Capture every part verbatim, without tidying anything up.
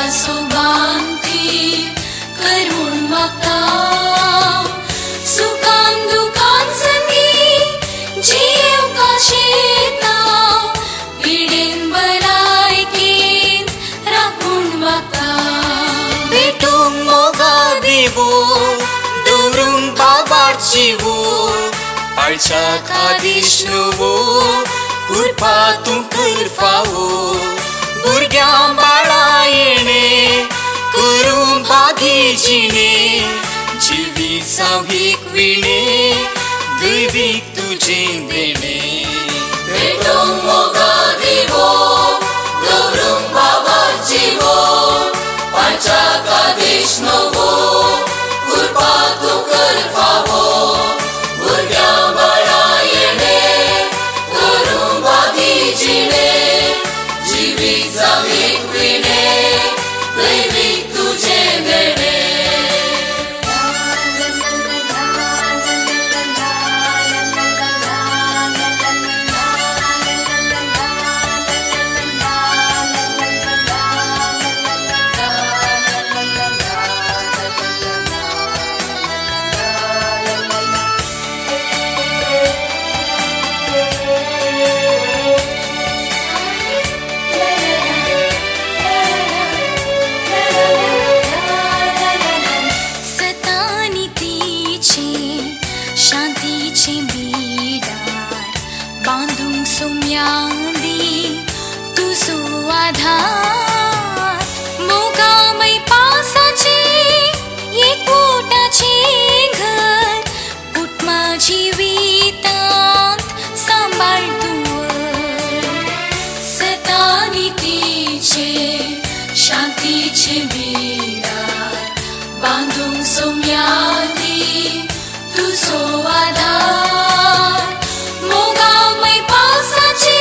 सोबांती करून मागता सुखान दुखान संगी जीव काशेता पिडेन बलायकेन राखून मागता भेटूंक मोगा दिवो दवरूंक बाबार जिवो पाळच्या आदेश नवो कुरपा तूं कर फावो भुरग्यां बाळा येणे करूं बागी जिणे जिवीत सावीक विणे दैवीक तुजें देणे भेटूंक मोगा दिवो दवरूंक बाबार जिवो पाळच्याक आदेश नवो कुरपा तूं कर फावो भुरग्यां बाळा येणे करूं बागी जिणे जिवीत सावीक विणे दैवीक तुजें देणे शांतीचे बिडार बांदूंक सोम्यांदी तुजो आधार मोगामय पावसाचे एकवटाचें घर पुटमा जिवितांत सांबाळ तुवर सतानितीचे शांतीचे बिडार बांदूंक सोम्यांदी तुजो आधार मोगामय पावसाचे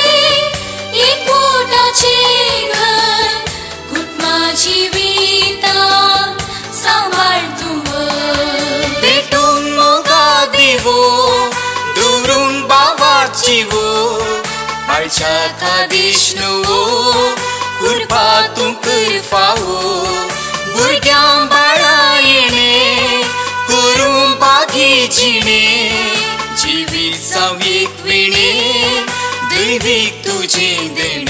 एकवटाचें घर घुटमा जिवितांत सांबाळ तुवर भेटूंक मोगा दिवो दवरूंक बाबार जिवो पाळच्याक आदेश नवो कुरपा तूं कर फावो भुरग्यां बाळा येणे करूं बागी जिणे जिवीत सावीक विणे दैवीक तुजें देणे